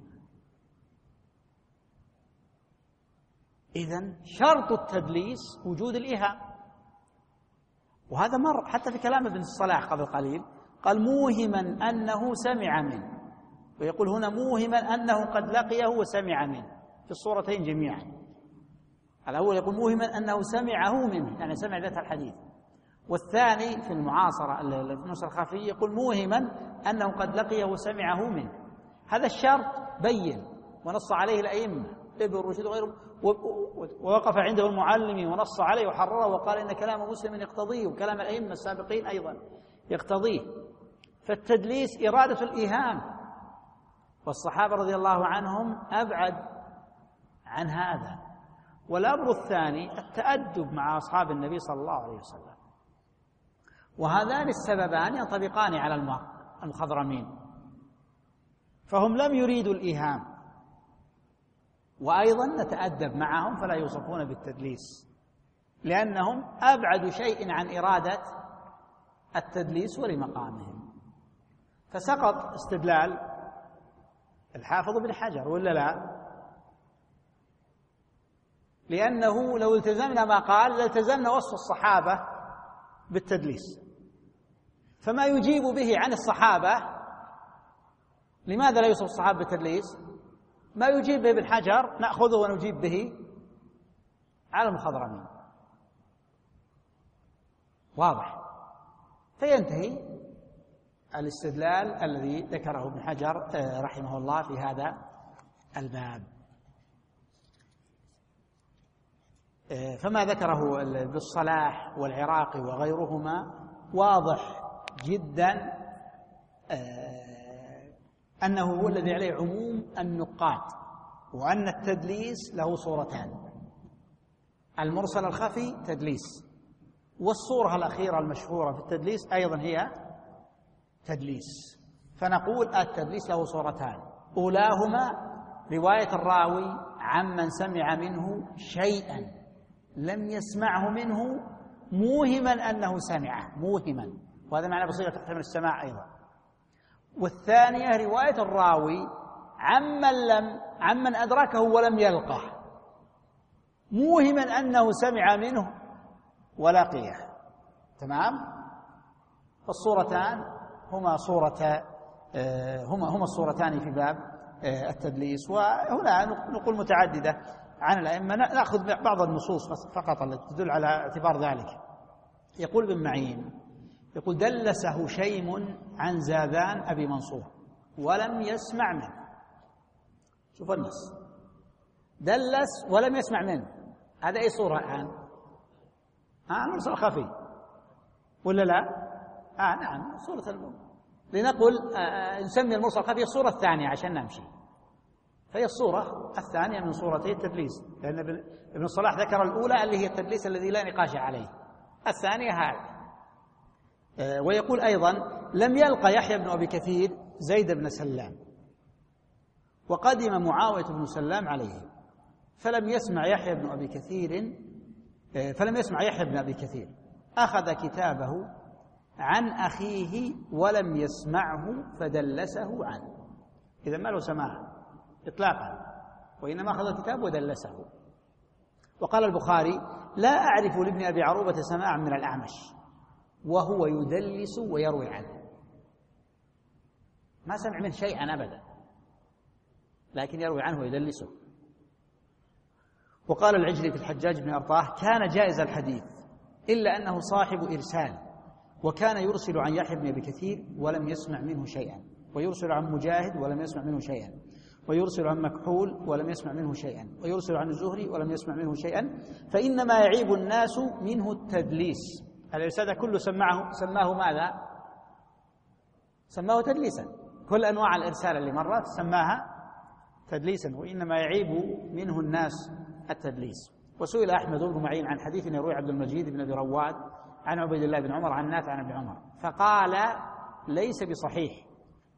إذن شرط التدليس وجود الإيهام، وهذا مر حتى في كلام ابن الصلاح قبل قليل، قال موهما أنه سمع منه، ويقول هنا موهما أنه قد لقيه وسمع منه في الصورتين جميعا. الأول يقول موهما أنه سمعه منه، يعني سمع ذات الحديث، والثاني في المعاصرة النص الخفي يقول موهما أنه قد لقيه وسمعه منه. هذا الشرط بين ونص عليه الأئمة ابن رشد وغيره، ووقف عنده المعلم ونص عليه وحرره وقال إن كلام مسلم يقتضيه وكلام الأئمة السابقين أيضا يقتضيه. فالتدليس إرادة الإيهام، والصحابة رضي الله عنهم أبعد عن هذا. والأمر الثاني التأدب مع أصحاب النبي صلى الله عليه وسلم، وهذان السببان ينطبقان على المخضرمين، فهم لم يريدوا الإيهام، وأيضا نتأدب معهم فلا يوصفون بالتدليس، لأنهم أبعد شيء عن إرادة التدليس ولمقامهم. فسقط استدلال الحافظ بن حجر ولا لا؟ لأنه لو التزمنا ما قال لالتزمنا وصف الصحابة بالتدليس، فما يجيب به عن الصحابة، لماذا لا يوصف الصحابة بالتدليس؟ ما يجيب به ابن حجر نأخذه ونجيب به على المخضرمين، واضح؟ فينتهي الاستدلال الذي ذكره ابن حجر رحمه الله في هذا الباب. فما ذكره ابن الصلاح والعراقي وغيرهما واضح جدا أنه هو الذي عليه عموم النقاد، وأن التدليس له صورتان: المرسل الخفي تدليس، والصورة الأخيرة المشهورة في التدليس أيضا هي تدليس. فنقول التدليس له صورتان: أولاهما رواية الراوي عمن سمع منه شيئا لم يسمعه منه موهما أنه سمعه، موهما، وهذا معنى بصيغة تحتمل السماع أيضا. والثانية رواية الراوي عمن لم عمن أدركه ولم يلقه موهما أنه سمع منه ولقيه. تمام؟ فالصورتان هما صورة هما هما الصورتان في باب التدليس. وهنا نقول متعددة عن الأئمة، نأخذ بعض النصوص فقط التي تدل على اعتبار ذلك. يقول ابن معين، يقول دلسه شيم عن زاذان أبي منصور ولم يسمع منه. شوف النص، دلس ولم يسمع منه، هذا أي صورة الآن؟ ها المرسل الخفي ولا لا؟ آه نعم صورة المرسل. لنقل آه نسمي المرسل الخفي الصورة الثانية عشان نمشي، فهي الصورة الثانية من صورتي التدليس، لأن ابن الصلاح ذكر الأولى اللي هي التدليس الذي لا نقاش عليه، الثانية هذه. آه ويقول أيضا لم يلقى يحيى بن أبي كثير زيد بن سلام، وقدم معاوية بن سلام عليه فلم يسمع يحيى بن أبي كثير آه فلم يسمع يحيى بن أبي كثير، أخذ كتابه عن أخيه ولم يسمعه فدلسه عنه. إذا ما له سماع إطلاقا، وإنما أخذ الكتاب ودلسه. وقال البخاري لا أعرف لابن أبي عروبة سماعا من الأعمش وهو يدلس ويروي عنه، ما سمع منه شيئا أبدا لكن يروي عنه ويدلسه. وقال العجلي في الحجاج بن أرطاه كان جائز الحديث إلا أنه صاحب إرسال، وكان يرسل عن يحيى بن أبي كثير ولم يسمع منه شيئا، ويرسل عن مجاهد ولم يسمع منه شيئا، ويرسل عن مكحول ولم يسمع منه شيئا، ويرسل عن الزهري ولم يسمع منه شيئا، فإنما يعيب الناس منه التدليس. الإرسال كله سمعه سماه ماذا؟ سماه تدليسا. كل أنواع الإرسال اللي مرت سماها تدليسا، وإنما يعيب منه الناس التدليس. وسئل أحمد بن معين عن حديث يروي عبد المجيد بن أبي رواد عن عبيد الله بن عمر عن نافع عن ابن عمر، فقال ليس بصحيح،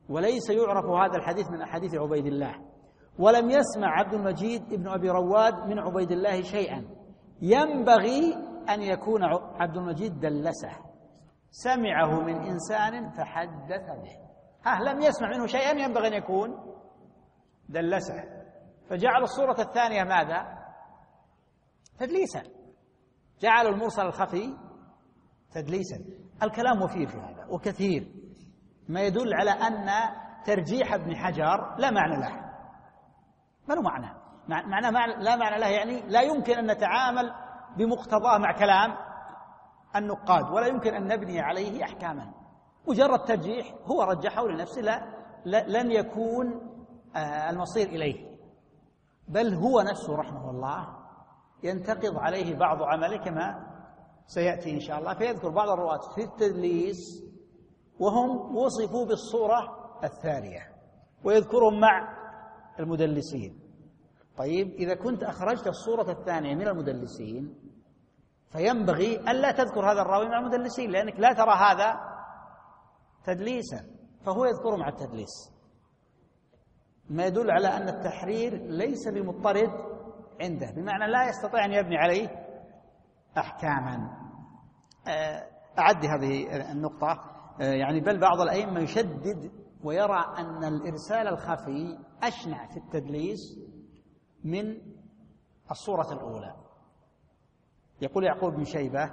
وليس يعرف هذا الحديث من أحاديث عبيد الله، ولم يسمع عبد المجيد ابن أبي رواد من عبيد الله شيئا، ينبغي أن يكون عبد المجيد دلسه، سمعه من إنسان فحدث به. ها لم يسمع منه شيئا ينبغي أن يكون دلسه، فجعل الصورة الثانية ماذا؟ تدليسا، جعلوا المرسل الخفي تدليسا. الكلام وفير في هذا وكثير، ما يدل على أن ترجيح ابن حجر لا معنى له، ما له معنى، معنى معنى لا معنى له، يعني لا يمكن أن نتعامل بمقتضاه مع كلام النقاد، ولا يمكن أن نبني عليه أحكاما. مجرد ترجيح هو رجحه لنفسه، لا لن يكون المصير إليه، بل هو نفسه رحمه الله ينتقض عليه بعض عمله كما سيأتي إن شاء الله، فيذكر بعض الرواة في التدليس وهم وصفوا بالصورة الثانية ويذكرهم مع المدلسين. طيب إذا كنت أخرجت الصورة الثانية من المدلسين فينبغي ألا تذكر هذا الراوي مع المدلسين، لأنك لا ترى هذا تدليسا، فهو يذكره مع التدليس، ما يدل على أن التحرير ليس بمضطرد عنده، بمعنى لا يستطيع أن يبني عليه أحكاما. أعد هذه النقطة، يعني بل بعض الأئمة يشدد ويرى أن الإرسال الخفي أشنع في التدليس من الصورة الأولى. يقول يعقوب بن شيبة: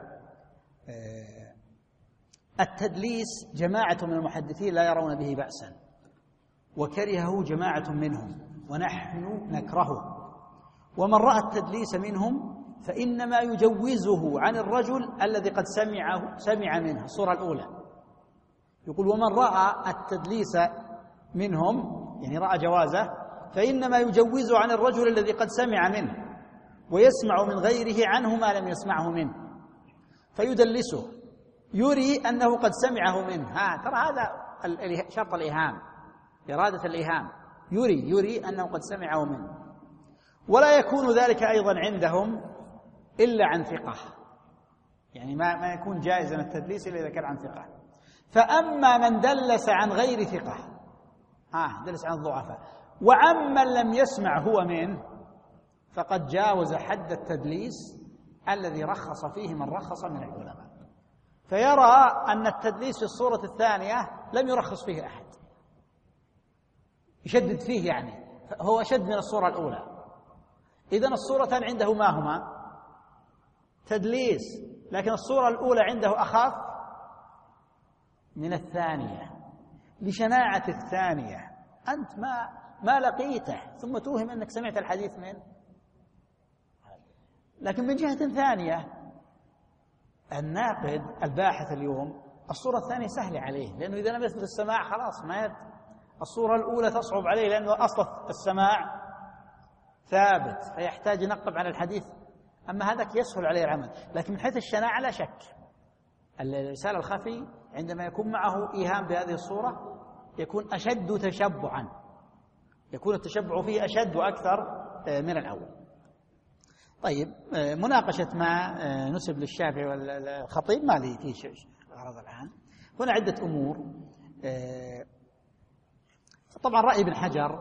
التدليس جماعة من المحدثين لا يرون به بأسا، وكرهه جماعة منهم ونحن نكرهه، ومن رأى التدليس منهم فإنما يجوزه عن الرجل الذي قد سمعه سمع منه. الصورة الأولى يقول: ومن رأى التدليس منهم، يعني رأى جوازه، فإنما يجوزه عن الرجل الذي قد سمع منه ويسمع من غيره عنه ما لم يسمعه منه، فيدلسه يري أنه قد سمعه منه. ها ترى هذا شرط الإيهام، إرادة الإيهام، يري يري أنه قد سمعه منه، ولا يكون ذلك أيضا عندهم إلا عن ثقة، يعني ما ما يكون جائزا التدليس إلا إذا كان عن ثقة. فأما من دلس عن غير ثقة، ها دلس عن الضعفاء، وعمن لم يسمع هو منه، فقد جاوز حد التدليس الذي رخص فيه من رخص من العلماء. فيرى أن التدليس في الصورة الثانية لم يرخص فيه أحد، يشدد فيه، يعني هو أشد من الصورة الأولى. إذن الصورتان عنده ما هما؟ تدليس، لكن الصورة الأولى عنده أخف من الثانية لشناعة الثانية. أنت ما ما لقيته ثم توهم أنك سمعت الحديث منه. لكن من جهة ثانية الناقد الباحث اليوم الصورة الثانية سهلة عليه، لأنه إذا لم يثبت السماع خلاص ما يد. الصورة الأولى تصعب عليه لأنه أصل السماع ثابت فيحتاج ينقب عن الحديث، أما هذاك يسهل عليه العمل. لكن من حيث الشناعة لا شك الإرسال الخفي عندما يكون معه إيهام بهذه الصورة يكون أشد تشبعا، يكون التشبع فيه أشد وأكثر من الأول. طيب، مناقشة ما نسب للشافعي والخطيب ما لي فيه شيء غرض الآن. هنا عدة أمور. طبعا رأي ابن حجر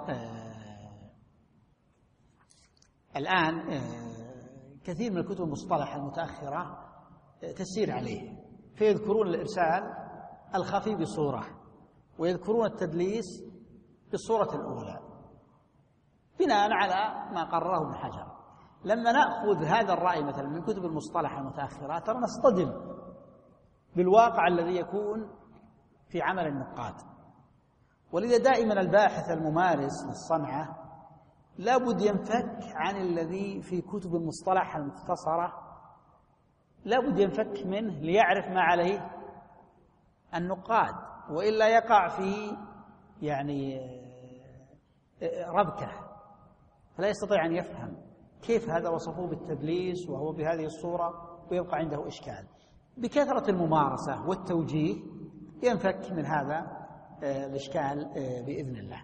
الآن كثير من الكتب المصطلح المتأخرة تسير عليه، فيذكرون الإرسال الخفي بصورة ويذكرون التدليس بالصورة الأولى بناء على ما قرره ابن حجر. لما نأخذ هذا الرأي مثلا من كتب المصطلح المتأخرة ترى نصطدم بالواقع الذي يكون في عمل النقاد. ولذا دائما الباحث الممارس للصنعة لابد ينفك عن الذي في كتب المصطلح المختصرة، لابد ينفك منه ليعرف ما عليه النقاد، وإلا يقع في يعني ربكة، فلا يستطيع أن يفهم كيف هذا وصفوه بالتدليس وهو بهذه الصورة، ويبقى عنده إشكال. بكثرة الممارسة والتوجيه ينفك من هذا الإشكال بإذن الله.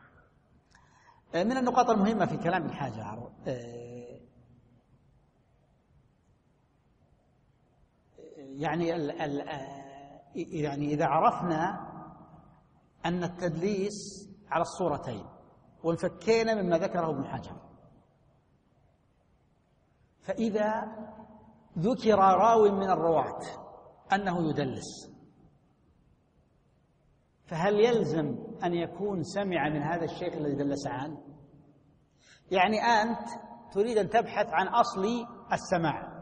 من النقاط المهمة في كلام ابن حجر يعني ال ال يعني إذا عرفنا أن التدليس على الصورتين، وانفكينا مما ذكره ابن حجر. فإذا ذكر راو من الرواة أنه يدلس، فهل يلزم أن يكون سمع من هذا الشيخ الذي دلس عنه؟ يعني أنت تريد أن تبحث عن أصل السماع،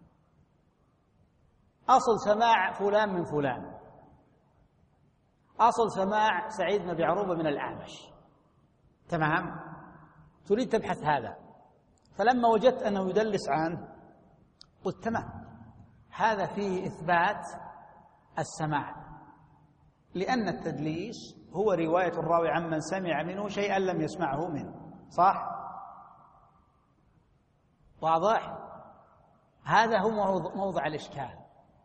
أصل سماع فلان من فلان، أصل سماع سعيد بن أبي عروبة من الأعمش، تمام؟ تريد تبحث هذا، فلما وجدت أنه يدلس عنه قلت تمام، هذا فيه إثبات السماع، لأن التدليس هو رواية الراوي عمن سمع منه شيئا لم يسمعه منه، صح؟ واضح؟ هذا هو موضع الإشكال.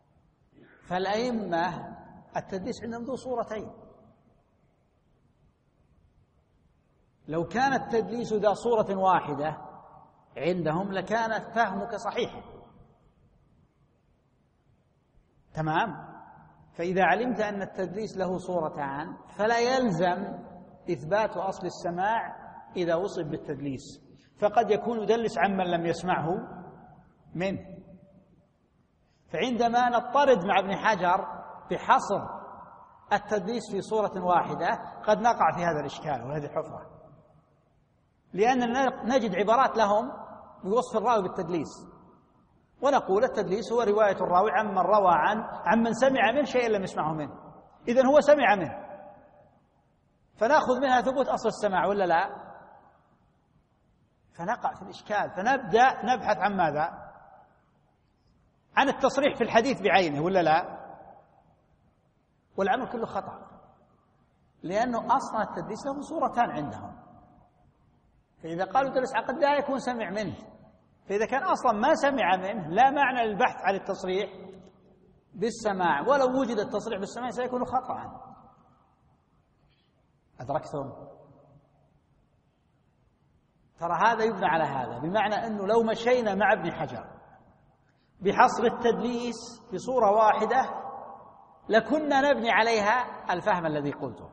فالأئمة التدليس عندهم ذو صورتين، لو كان التدليس ذا صورة واحدة عندهم لكان فهمك صحيحا، تمام؟ فإذا علمت أن التدليس له صورتان فلا يلزم إثبات أصل السماع إذا وصف بالتدليس، فقد يكون يدلس عمن لم يسمعه منه. فعندما نضطرد مع ابن حجر بحصر التدليس في صورة واحدة قد نقع في هذا الإشكال وهذه الحفرة، لأننا نجد عبارات لهم بوصف الراوي بالتدليس، ونقول التدليس هو رواية الراوي عمن روى عن عمن سمع منه شيئا لم يسمعه منه، إذن هو سمع منه، فنأخذ منها ثبوت أصل السماع ولا لا؟ فنقع في الإشكال، فنبدأ نبحث عن ماذا؟ عن التصريح في الحديث بعينه ولا لا؟ والعمل كله خطأ، لأنه أصلا التدليس له صورتان عندهم، فإذا قالوا تدلس عقد لا يكون سمع منه، فإذا كان أصلا ما سمع منه لا معنى للبحث عن التصريح بالسماع، ولو وجد التصريح بالسماع سيكون خطأ. أدركتم؟ ترى هذا يبنى على هذا، بمعنى أنه لو مشينا مع ابن حجر بحصر التدليس بصورة واحدة لكنا نبني عليها الفهم الذي قلته،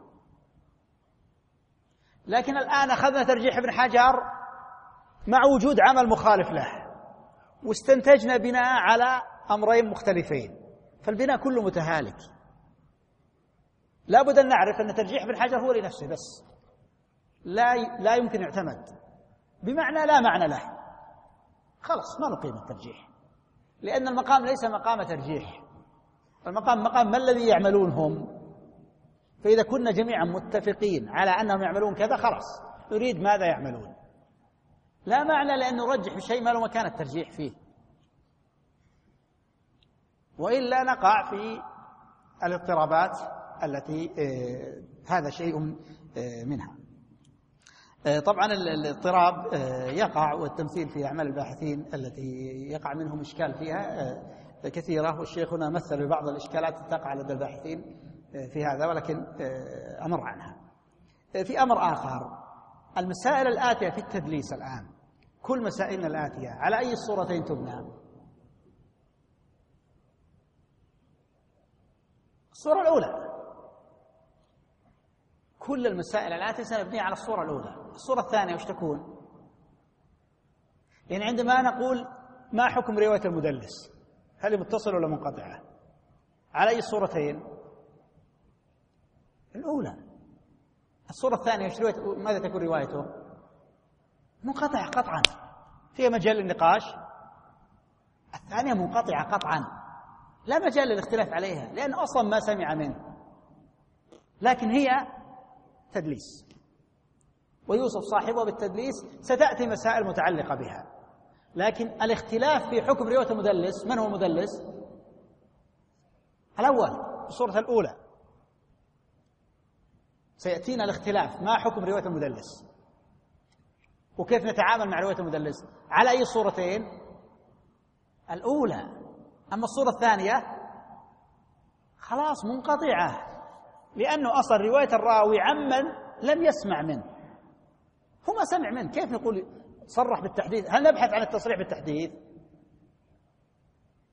لكن الآن أخذنا ترجيح ابن حجر مع وجود عمل مخالف له، واستنتجنا بناء على أمرين مختلفين، فالبناء كله متهالك. لا بد أن نعرف أن ترجيح ابن حجر هو لنفسه بس، لا لا يمكن يعتمد، بمعنى لا معنى له، خلاص ما نقيم الترجيح، لأن المقام ليس مقام ترجيح، المقام مقام ما الذي يعملون هم، فإذا كنا جميعا متفقين على أنهم يعملون كذا خلاص نريد ماذا يعملون، لا معنى لأن نرجح شيء ما له مكان الترجيح فيه، وإلا نقع في الاضطرابات التي هذا شيء منها. طبعا الاضطراب يقع، والتمثيل في أعمال الباحثين التي يقع منهم إشكال فيها كثيرة، والشيخ هنا مثل ببعض الإشكالات تقع لدى الباحثين في هذا، ولكن أمر عنها. في أمر آخر، المسائل الآتية في التدليس الآن، كل مسائلنا الآتية على أي الصورتين تبنى؟ الصورة الأولى، كل المسائل الآتية سنبنيها على الصورة الأولى. الصورة الثانية وش تكون؟ يعني عندما نقول ما حكم رواية المدلس، هل متصل ولا منقطعة؟ على أي الصورتين؟ الأولى. الصورة الثانية وش رواية، ماذا تكون روايته؟ منقطعة قطعا، فيها مجال للنقاش. الثانية منقطعة قطعا، لا مجال للاختلاف عليها، لأن أصلا ما سمع منه، لكن هي تدليس ويوصف صاحبه بالتدليس، ستأتي مسائل متعلقة بها، لكن الاختلاف في حكم رواية المدلس، من هو المدلس؟ الأول، الصورة الأولى سيأتينا الاختلاف، ما حكم رواية المدلس وكيف نتعامل مع رواية المدلس، على أي الصورتين؟ الأولى. أما الصورة الثانية خلاص منقطعة، لأنه أصل رواية الراوي عمن لم يسمع منه، هو ما سمع منه، كيف نقول صرح بالتحديث؟ هل نبحث عن التصريح بالتحديث؟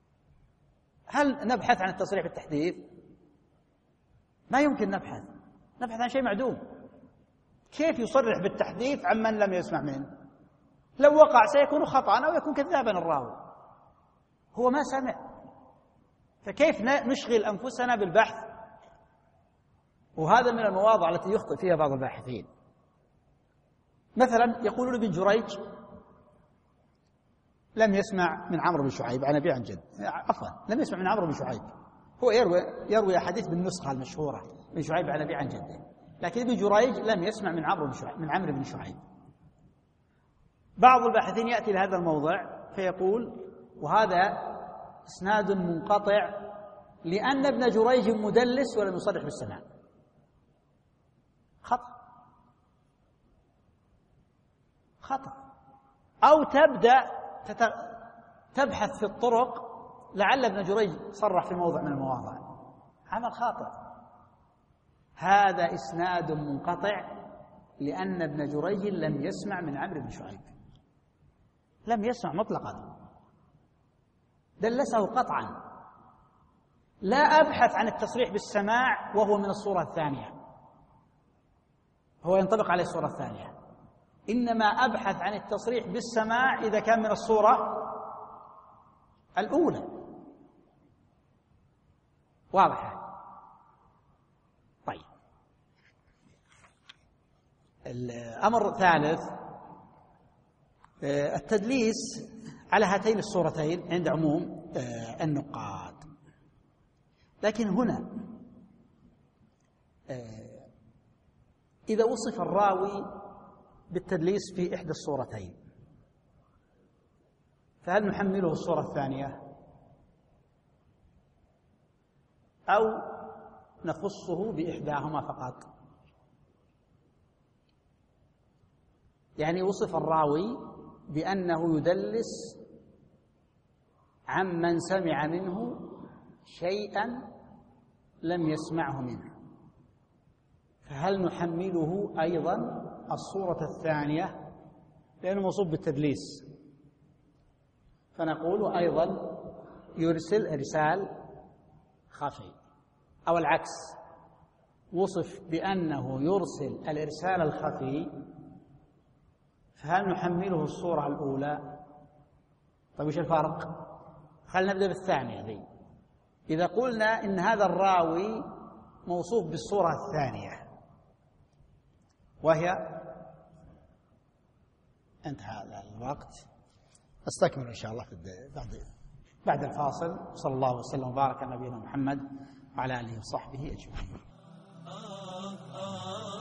هل نبحث عن التصريح بالتحديث؟ ما يمكن نبحث، نبحث عن شيء معدوم. كيف يصرح بالتحديث عمن لم يسمع منه؟ لو وقع سيكون خطأ أو يكون كذابا الراوي، هو ما سمع، فكيف نشغل أنفسنا بالبحث؟ وهذا من المواضع التي يخطئ فيها بعض الباحثين. مثلا يقولون ابن جريج لم يسمع من عمرو بن شعيب عن أبي عن جد، عفوا لم يسمع من عمرو بن شعيب، هو يروي يروي أحاديث بالنسخة المشهورة من شعيب عن أبي عن جده، لكن ابن جريج لم يسمع من عمرو بن شعيب من عمرو بن شعيب. بعض الباحثين يأتي لهذا الموضع فيقول وهذا إسناد منقطع لأن ابن جريج مدلس ولم يصرح بالسماع. خطأ خطأ. أو تبدأ تبحث في الطرق لعل ابن جريج صرح في موضع من المواضع، عمل خاطئ. هذا إسناد منقطع لأن ابن جريج لم يسمع من عمرو بن شعيب، لم يسمع مطلقا، دلسه قطعا. لا أبحث عن التصريح بالسماع وهو من الصورة الثانية، هو ينطبق عليه الصورة الثانية، إنما أبحث عن التصريح بالسماع إذا كان من الصورة الأولى. واضح؟ طيب، الأمر الثالث التدليس على هاتين الصورتين عند عموم النقاد. لكن هنا إذا وصف الراوي بالتدليس في إحدى الصورتين فهل نحمله الصورة الثانية أو نخصه بإحداهما فقط؟ يعني وصف الراوي بأنه يدلس عمن سمع منه شيئا لم يسمعه منه، فهل نحمله أيضا الصورة الثانية لأنه موصوف بالتدليس؟ فنقول أيضا يرسل إرسال خفي، أو العكس وصف بأنه يرسل الإرسال الخفي، فهل نحمله الصورة الأولى؟ طيب وش الفرق؟ خلينا نبدأ بالثانية ذي. إذا قلنا إن هذا الراوي موصوف بالصورة الثانية وهي انتهى الوقت، نستكمل إن شاء الله بعد بعد الفاصل. صلى الله وسلم وبارك على نبينا محمد وعلى آله وصحبه أجمعين.